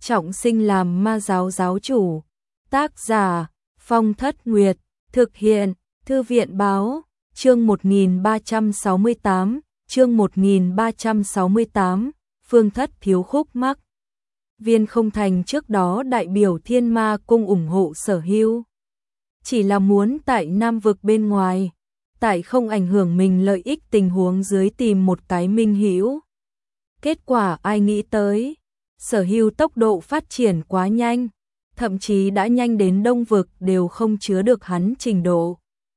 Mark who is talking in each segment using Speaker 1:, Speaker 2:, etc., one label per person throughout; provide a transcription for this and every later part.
Speaker 1: trọng sinh làm ma giáo giáo chủ. Tác giả Phong Thất Nguyệt, thực hiện Thư viện Báo, chương 1368, chương 1368, Phương Thất thiếu khúc mắc. Viên Không Thành trước đó đại biểu Thiên Ma Cung ủng hộ Sở Hưu, chỉ là muốn tại Nam vực bên ngoài, tại không ảnh hưởng mình lợi ích tình huống dưới tìm một cái minh hữu. Kết quả ai nghĩ tới, Sở Hưu tốc độ phát triển quá nhanh, thậm chí đã nhanh đến Đông vực đều không chứa được hắn trình độ.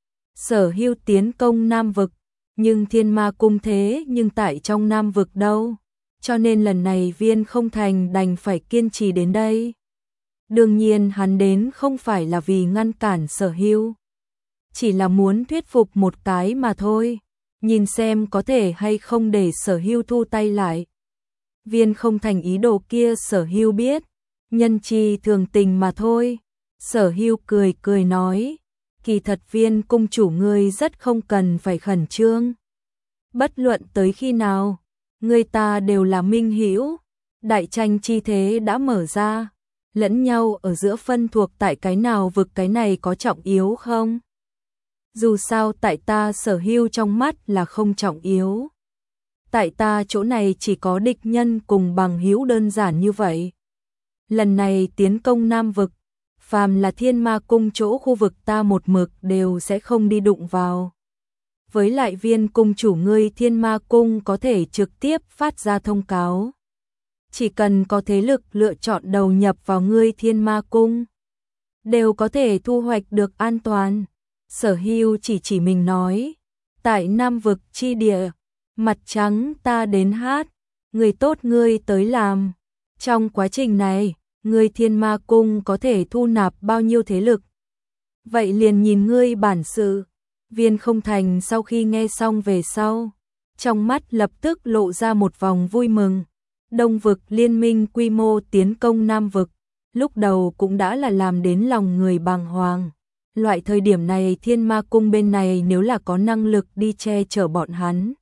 Speaker 1: Sở Hưu tiến công Nam vực, nhưng Thiên Ma Cung thế nhưng tại trong Nam vực đâu, cho nên lần này Viên Không Thành đành phải kiên trì đến đây. Đương nhiên hắn đến không phải là vì ngăn cản Sở Hưu, chỉ là muốn thuyết phục một cái mà thôi, nhìn xem có thể hay không để Sở Hưu thu tay lại. Viên Không Thành ý đồ kia Sở Hưu biết, nhân chi thường tình mà thôi. Sở Hưu cười cười nói, kỳ thật Viên cung chủ ngươi rất không cần phải khẩn trương. Bất luận tới khi nào, người ta đều là minh hữu, đại tranh chi thế đã mở ra, lẫn nhau ở giữa phân thuộc tại cái nào vực cái này có trọng yếu không? Dù sao tại ta Sở Hưu trong mắt là không trọng yếu. Tại ta chỗ này chỉ có địch nhân cùng bằng hữu đơn giản như vậy. Lần này tiến công Nam vực, phàm là Thiên Ma Cung chỗ khu vực ta một mực đều sẽ không đi đụng vào. Với lại Viên cung chủ ngươi Thiên Ma Cung có thể trực tiếp phát ra thông cáo. Chỉ cần có thế lực lựa chọn đầu nhập vào ngươi Thiên Ma Cung, đều có thể thu hoạch được an toàn. Sở Hưu chỉ mình nói, tại Nam vực chi địa, mặt trắng ta đến hát, người tốt ngươi tới làm. Trong quá trình này, ngươi Thiên Ma Cung có thể thu nạp bao nhiêu thế lực? Vậy liền nhìn ngươi bản sự. Viên Không Thành sau khi nghe xong về sau, trong mắt lập tức lộ ra một vòng vui mừng. Đông vực liên minh quy mô tiến công Nam vực, lúc đầu cũng đã là làm đến lòng người bàng hoàng. Loại thời điểm này Thiên Ma Cung bên này nếu là có năng lực đi che chở bọn hắn,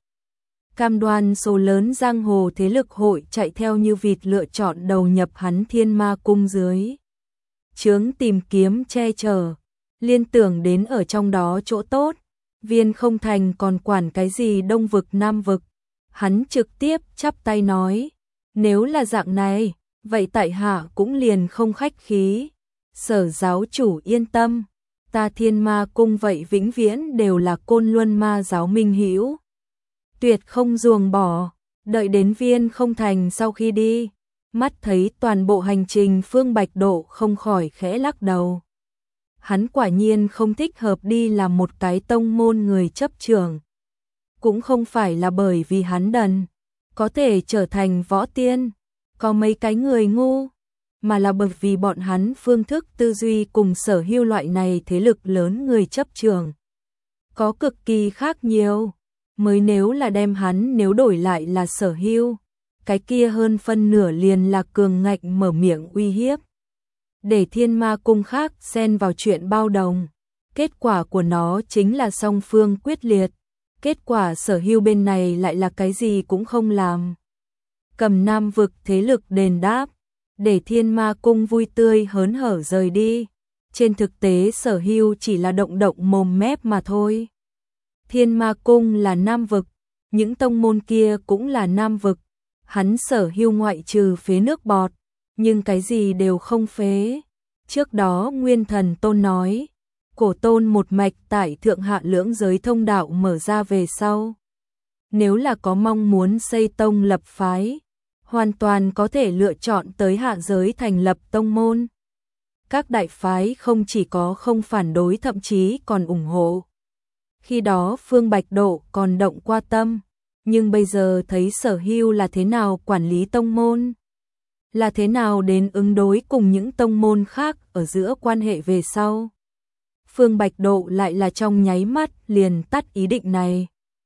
Speaker 1: cam đoan số lớn giang hồ thế lực hội chạy theo như vịt lựa chọn đầu nhập hắn Thiên Ma Cung dưới chướng tìm kiếm che chở, liên tưởng đến ở trong đó chỗ tốt. Viên Không Thành còn quản cái gì Đông vực Nam vực, hắn trực tiếp chắp tay nói, nếu là dạng này, vậy tại hạ cũng liền không khách khí. Sở giáo chủ yên tâm, ta Thiên Ma Cung vậy vĩnh viễn đều là Côn Luân Ma giáo minh hữu, tuyệt không ruồng bỏ. Đợi đến Viên Không Thành sau khi đi, mắt thấy toàn bộ hành trình Phương Bạch Độ không khỏi khẽ lắc đầu. Hắn quả nhiên không thích hợp đi làm một cái tông môn người chấp trưởng. Cũng không phải là bởi vì hắn đần, có thể trở thành võ tiên, có mấy cái người ngu, mà là bởi vì bọn hắn phương thức tư duy cùng Sở Hưu loại này thế lực lớn người chấp trưởng có cực kỳ khác nhiều. Mới nếu là đem hắn nếu đổi lại là Sở Hưu, cái kia hơn phân nửa liền là cường ngạnh mở miệng uy hiếp, để Thiên Ma Cung khác xen vào chuyện bao đồng. Kết quả của nó chính là song phương quyết liệt. Kết quả Sở Hưu bên này lại là cái gì cũng không làm, cầm Nam vực thế lực đền đáp, để Thiên Ma Cung vui tươi hớn hở rời đi. Trên thực tế Sở Hưu chỉ là động mồm mép mà thôi. Thiên Ma Cung là Nam vực, những tông môn kia cũng là Nam vực. Hắn Sở Hưu ngoại trừ phế nước bọt, nhưng cái gì đều không phế. Trước đó Nguyên Thần Tôn nói, Cổ Tôn một mạch tại Thượng Hạ lưỡng giới thông đạo mở ra về sau, nếu là có mong muốn xây tông lập phái, hoàn toàn có thể lựa chọn tới hạ giới thành lập tông môn. Các đại phái không chỉ có không phản đối thậm chí còn ủng hộ. Khi đó Phương Bạch Độ còn động qua tâm, nhưng bây giờ thấy Sở Hưu là thế nào quản lý tông môn, là thế nào đến ứng đối cùng những tông môn khác ở giữa quan hệ về sau, Phương Bạch Độ lại là trong nháy mắt liền tắt ý định này.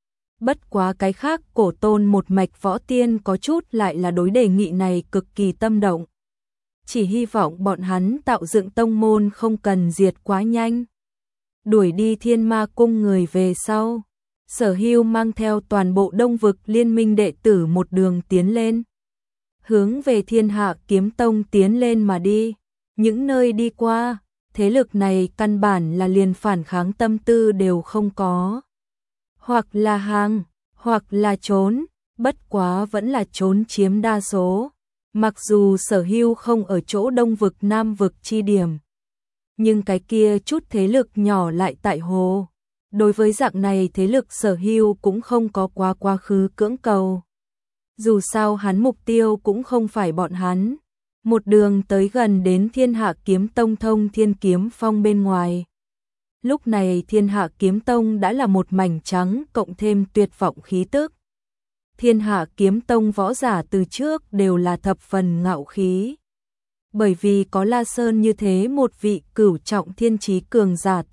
Speaker 1: Bất quá cái khác Cổ Tôn một mạch võ tiên có chút lại là đối đề nghị này cực kỳ tâm động. Chỉ hy vọng bọn hắn tạo dựng tông môn không cần diệt quá nhanh. Đuổi đi Thiên Ma Cung người về sau, Sở Hưu mang theo toàn bộ Đông vực liên minh đệ tử một đường tiến lên. hướng về Thiên Hạ Kiếm Tông tiến lên mà đi. Những nơi đi qua, thế lực này căn bản là liền phản kháng tâm tư đều không có. Hoặc là hàng, hoặc là trốn, bất quá vẫn là trốn chiếm đa số. Mặc dù Sở Hưu không ở chỗ Đông vực Nam vực chi điểm, nhưng cái kia chút thế lực nhỏ lại tại hồ. Đối với dạng này thế lực Sở Hưu cũng không có quá khứ cưỡng cầu. Dù sao hắn mục tiêu cũng không phải bọn hắn. Một đường tới gần đến Thiên Hạ Kiếm Tông Thông Thiên Kiếm Phong bên ngoài. Lúc này Thiên Hạ Kiếm Tông đã là một mảnh trắng cộng thêm tuyệt vọng khí tức. Thiên Hạ Kiếm Tông võ giả từ trước đều là thập phần ngạo khí. Bởi vì có La Sơn như thế một vị cửu trọng thiên chí cường giả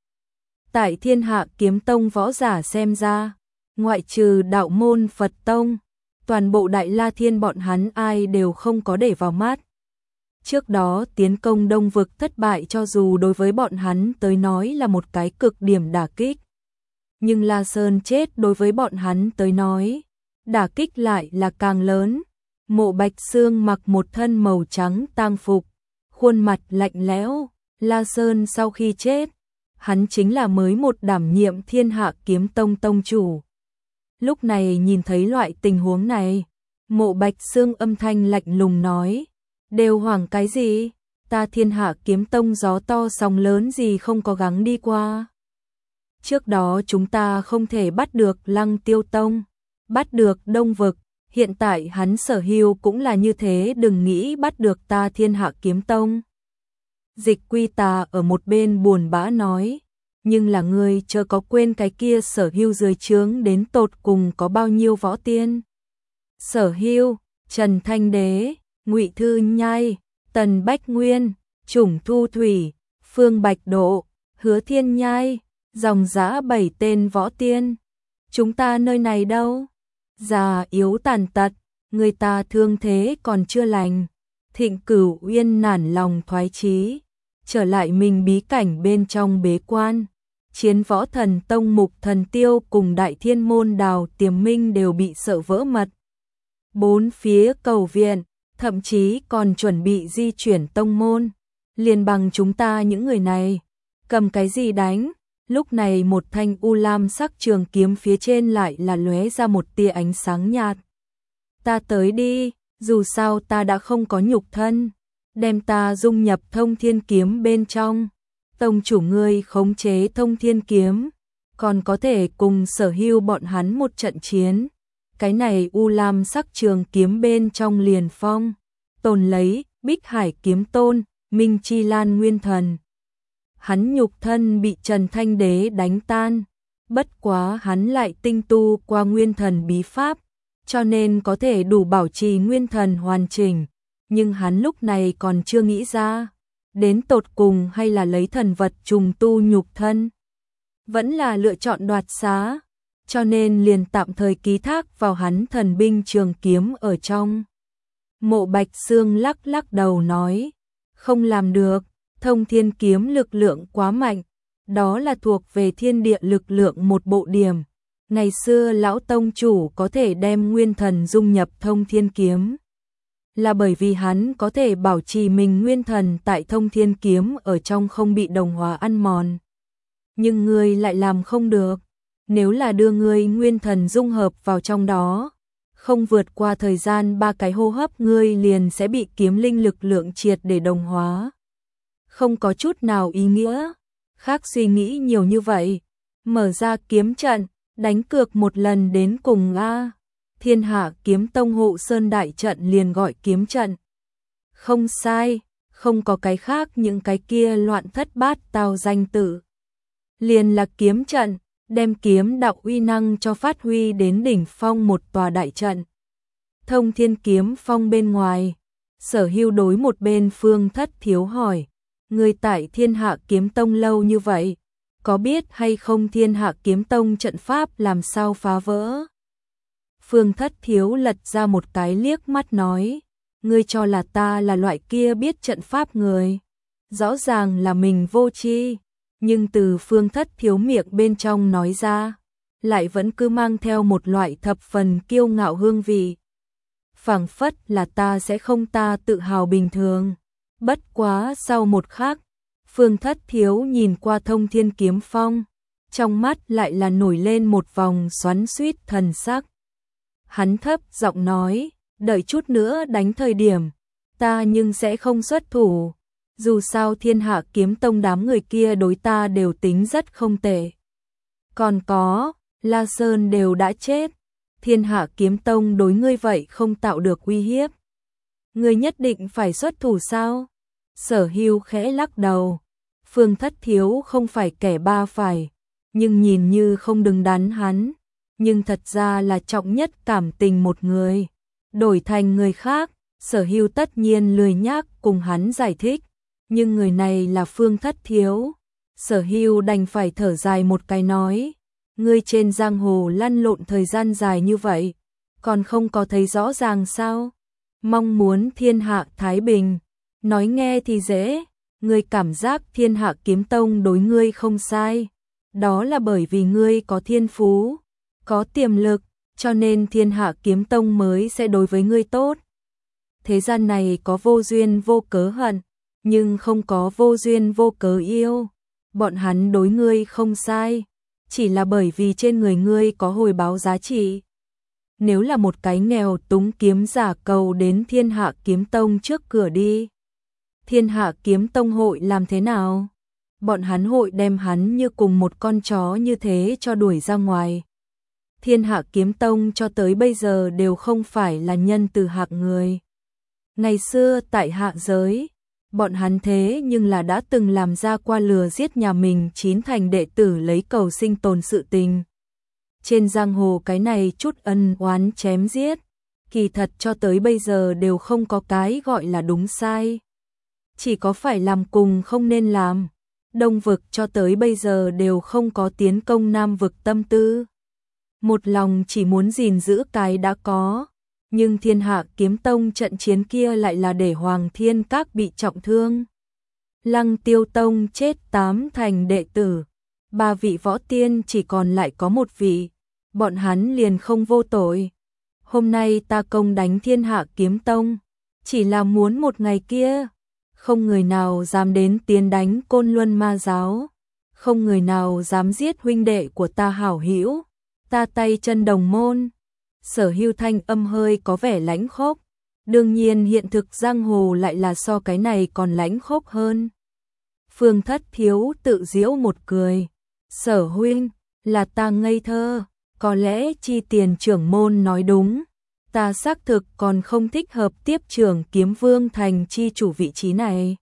Speaker 1: tại Thiên Hạ Kiếm Tông võ giả xem ra, ngoại trừ đạo môn Phật Tông, toàn bộ Đại La Thiên bọn hắn ai đều không có để vào mắt. Trước đó tiến công Đông vực thất bại cho dù đối với bọn hắn tới nói là một cái cực điểm đả kích. Nhưng La Sơn chết đối với bọn hắn tới nói, đả kích lại là càng lớn. Mộ Bạch Xương mặc một thân màu trắng tang phục, khuôn mặt lạnh lẽo. La Sơn sau khi chết, hắn chính là mới một đảm nhiệm Thiên Hạ Kiếm Tông tông chủ. Lúc này nhìn thấy loại tình huống này, Mộ Bạch Xương âm thanh lạnh lùng nói, đều hoảng cái gì, ta Thiên Hạ Kiếm Tông gió to sóng lớn gì không có gắng đi qua. Trước đó chúng ta không thể bắt được Lăng Tiêu Tông, bắt được Đông vực, hiện tại hắn Sở Hưu cũng là như thế, đừng nghĩ bắt được ta Thiên Hạ Kiếm Tông. Dịch Quy Tà ở một bên buồn bã nói, nhưng là ngươi chớ có quên cái kia Sở Hưu dưới trướng đến tột cùng có bao nhiêu võ tiên. Sở Hưu, Trần Thanh Đế, Ngụy Thư Nhai, Tần Bách Nguyên, Chủng Thu Thủy, Phương Bạch Độ, Hứa Thiên Nhai, dòng dã 7 tên võ tiên. Chúng ta nơi này đâu? Già yếu tàn tật, người ta thương thế còn chưa lành. Thịnh Cửu Uyên nản lòng thoái chí, trở lại mình bí cảnh bên trong bế quan. Chiến Võ Thần Tông Mục Thần Tiêu cùng Đại Thiên Môn Đào Tiềm Minh đều bị sợ vỡ mật. Bốn phía cầu viện, thậm chí còn chuẩn bị di chuyển tông môn. Liền bằng chúng ta những người này, cầm cái gì đánh? Lúc này một thanh u lam sắc trường kiếm phía trên lại là lóe ra một tia ánh sáng nhạt. Ta tới đi, dù sao ta đã không có nhục thân, đem ta dung nhập Thông Thiên Kiếm bên trong. Tông chủ ngươi khống chế Thông Thiên Kiếm, còn có thể cùng Sở Hưu bọn hắn một trận chiến. Cái này u lam sắc trường kiếm bên trong liền phong tồn lấy Bích Hải Kiếm Tôn, Minh Chi Lan Nguyên Thần. Hắn nhục thân bị Trần Thanh Đế đánh tan, bất quá hắn lại tinh tu qua Nguyên Thần bí pháp, cho nên có thể đủ bảo trì Nguyên Thần hoàn chỉnh, nhưng hắn lúc này còn chưa nghĩ ra, đến tột cùng hay là lấy thần vật trùng tu nhục thân, vẫn là lựa chọn đoạt xá, cho nên liền tạm thời ký thác vào hắn thần binh trường kiếm ở trong. Mộ Bạch Xương lắc lắc đầu nói, không làm được, Thông Thiên Kiếm lực lượng quá mạnh, đó là thuộc về thiên địa lực lượng một bộ điểm. Ngày xưa lão tông chủ có thể đem nguyên thần dung nhập Thông Thiên Kiếm, là bởi vì hắn có thể bảo trì mình nguyên thần tại Thông Thiên Kiếm ở trong không bị đồng hóa ăn mòn. Nhưng ngươi lại làm không được, nếu là đưa ngươi nguyên thần dung hợp vào trong đó, không vượt qua thời gian 3 cái hô hấp ngươi liền sẽ bị kiếm linh lực lượng triệt để đồng hóa. Không có chút nào ý nghĩa, khác suy nghĩ nhiều như vậy, mở ra kiếm trận, đánh cược một lần đến cùng a. Thiên Hạ Kiếm Tông hộ sơn đại trận liền gọi kiếm trận. Không sai, không có cái khác, những cái kia loạn thất bát tao danh tự. Liền là kiếm trận, đem kiếm đạo uy năng cho phát huy đến đỉnh phong một tòa đại trận. Thông Thiên Kiếm Phong bên ngoài, Sở Hưu đối một bên Phương Thất Thiếu hỏi, người tại Thiên Hạ Kiếm Tông lâu như vậy, có biết hay không Thiên Hạ Kiếm Tông trận pháp làm sao phá vỡ? Phương Thất Thiếu lật ra một cái liếc mắt nói, ngươi cho là ta là loại kia biết trận pháp người, rõ ràng là mình vô tri, nhưng từ Phương Thất Thiếu miệng bên trong nói ra, lại vẫn cứ mang theo một loại thập phần kiêu ngạo hương vị. phảng phất là ta sẽ không ta tự hào bình thường. Bất quá sau một khắc, Phương Thất Thiếu nhìn qua Thông Thiên Kiếm Phong, trong mắt lại là nổi lên một vòng xoắn xuýt thần sắc. Hắn thấp giọng nói, đợi chút nữa đánh thời điểm, ta nhưng sẽ không xuất thủ. Dù sao Thiên Hạ Kiếm Tông đám người kia đối ta đều tính rất không tệ. Còn có, La Sơn đều đã chết, Thiên Hạ Kiếm Tông đối ngươi vậy không tạo được uy hiếp. Ngươi nhất định phải xuất thủ sao? Sở Hưu khẽ lắc đầu. Phương Thất Thiếu không phải kẻ ba phải, nhưng nhìn như không đứng đắn hắn, nhưng thật ra là trọng nhất cảm tình một người. Đổi thành người khác, Sở Hưu tất nhiên lười nhác cùng hắn giải thích, nhưng người này là Phương Thất Thiếu. Sở Hưu đành phải thở dài một cái nói, ngươi trên giang hồ lăn lộn thời gian dài như vậy, còn không có thấy rõ ràng sao? Mong muốn thiên hạ thái bình, nói nghe thì dễ, ngươi cảm giác Thiên Hạ Kiếm Tông đối ngươi không sai, đó là bởi vì ngươi có thiên phú, có tiềm lực, cho nên Thiên Hạ Kiếm Tông mới sẽ đối với ngươi tốt. Thế gian này có vô duyên vô cớ hận, nhưng không có vô duyên vô cớ yêu. Bọn hắn đối ngươi không sai, chỉ là bởi vì trên người ngươi có hồi báo giá trị. Nếu là một cái nghèo túng kiếm giả cầu đến Thiên Hạ Kiếm Tông trước cửa đi, Thiên Hạ Kiếm Tông hội làm thế nào? Bọn hắn hội đem hắn như cùng một con chó như thế cho đuổi ra ngoài. Thiên Hạ Kiếm Tông cho tới bây giờ đều không phải là nhân từ hạng người. Ngày xưa tại hạ giới, bọn hắn thế nhưng là đã từng làm ra qua lừa giết nhà mình 9 thành đệ tử lấy cầu sinh tồn sự tình. Trên giang hồ cái này chút ân oán chém giết, kỳ thật cho tới bây giờ đều không có cái gọi là đúng sai. Chỉ có phải làm cùng không nên làm. Đông vực cho tới bây giờ đều không có tiến công Nam vực tâm tư. Một lòng chỉ muốn gìn giữ cái đã có. Nhưng Thiên Hạ Kiếm Tông trận chiến kia lại là để Hoàng Thiên Các bị trọng thương. Lăng Tiêu Tông chết 8 thành đệ tử. 3 vị võ tiên chỉ còn lại có 1 vị. Bọn hắn liền không vô tội. Hôm nay ta công đánh Thiên Hạ Kiếm Tông, chỉ là muốn một ngày kia. Không người nào dám đến tiến đánh Côn Luân Ma Giáo. Không người nào dám giết huynh đệ của ta hảo hữu. Ta tay chân đồng môn. Sở Hưu thanh âm hơi có vẻ lãnh khốc. Đương nhiên hiện thực giang hồ lại là so cái này còn lãnh khốc hơn. Phương Thất Thiếu tự giễu một cười. Sở huynh, là ta ngây thơ. Có lẽ Chi Tiền trưởng môn nói đúng. Ta xác thực còn không thích hợp tiếp trưởng Kiếm Vương thành chi chủ vị trí này.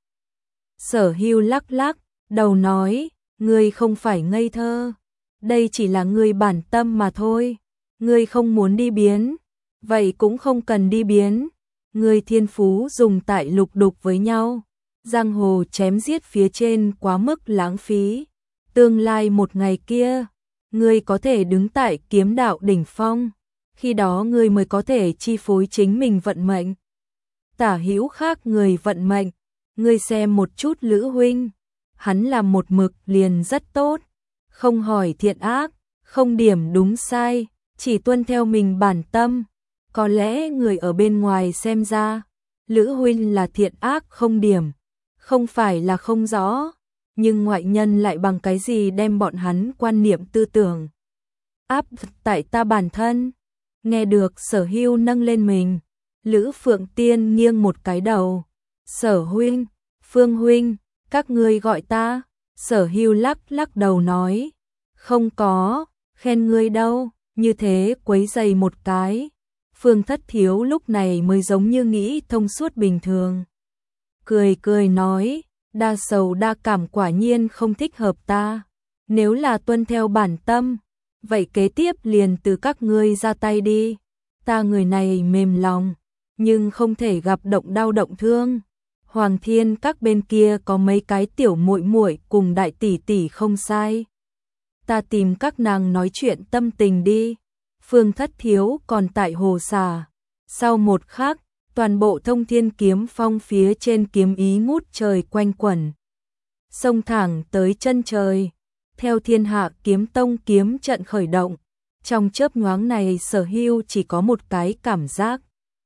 Speaker 1: Sở Hưu lắc lắc, đầu nói, ngươi không phải ngây thơ. Đây chỉ là ngươi bản tâm mà thôi. Ngươi không muốn đi biến, vậy cũng không cần đi biến. Ngươi thiên phú dùng tại lục đục với nhau. Giang hồ chém giết phía trên quá mức lãng phí. Tương lai một ngày kia, ngươi có thể đứng tại kiếm đạo đỉnh phong. Khi đó ngươi mới có thể chi phối chính mình vận mệnh. Tả hữu khác người vận mệnh, ngươi xem một chút Lữ huynh, hắn làm một mực liền rất tốt, không hỏi thiện ác, không điểm đúng sai, chỉ tuân theo mình bản tâm. Có lẽ người ở bên ngoài xem ra, Lữ huynh là thiện ác không điểm, không phải là không rõ, nhưng ngoại nhân lại bằng cái gì đem bọn hắn quan niệm tư tưởng áp tại ta bản thân. Nghe được Sở Hưu nâng lên mình, Lữ Phượng Tiên nghiêng một cái đầu. Sở huynh, Phương huynh, các ngươi gọi ta. Sở Hưu lắc lắc đầu nói, không có, khen ngươi đâu, như thế quấy giày một cái. Phương Thất Thiếu lúc này mới giống như nghĩ thông suốt bình thường. Cười cười nói, đa sầu đa cảm quả nhiên không thích hợp ta. Nếu là tuân theo bản tâm, vậy kế tiếp liền từ các ngươi ra tay đi. Ta người này mềm lòng, nhưng không thể gặp động đau động thương. Hoàng Thiên Các bên kia có mấy cái tiểu muội muội cùng đại tỷ tỷ không sai. Ta tìm các nàng nói chuyện tâm tình đi. Phương Thất Thiếu còn tại hồ xà. Sau một khắc, toàn bộ Thông Thiên Kiếm Phong phía trên kiếm ý ngút trời quanh quẩn, xông thẳng tới chân trời. Theo Thiên Hạ Kiếm Tông kiếm trận khởi động, trong chớp nhoáng này Sở Hưu chỉ có một cái cảm giác.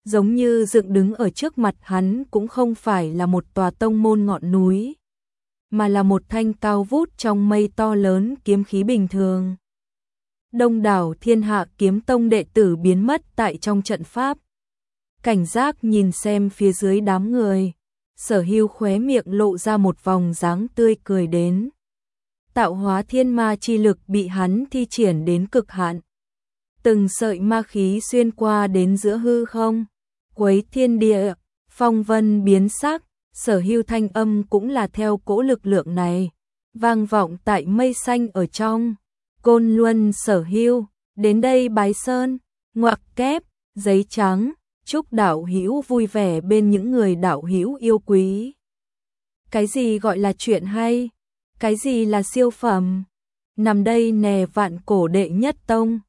Speaker 1: giống như dựng đứng ở trước mặt hắn cũng không phải là một tòa tông môn ngọn núi, mà là một thanh cao vút trong mây to lớn kiếm khí bình thường. Đông đảo Thiên Hạ Kiếm Tông đệ tử biến mất tại trong trận pháp. Cảnh giác nhìn xem phía dưới đám người, Sở Hưu khóe miệng lộ ra một vòng dáng tươi cười đến. Tạo hóa thiên ma chi lực bị hắn thi triển đến cực hạn. Từng sợi ma khí xuyên qua đến giữa hư không, quấy thiên địa, phong vân biến sắc, Sở Hưu thanh âm cũng là theo cỗ lực lượng này, vang vọng tại mây xanh ở trong. Côn Luân Sở Hưu, đến đây bái sơn, ngoặc kép, giấy trắng, chúc đạo hữu vui vẻ bên những người đạo hữu yêu quý. Cái gì gọi là chuyện hay? Cái gì là siêu phẩm? Nằm đây nè vạn cổ đệ nhất tông.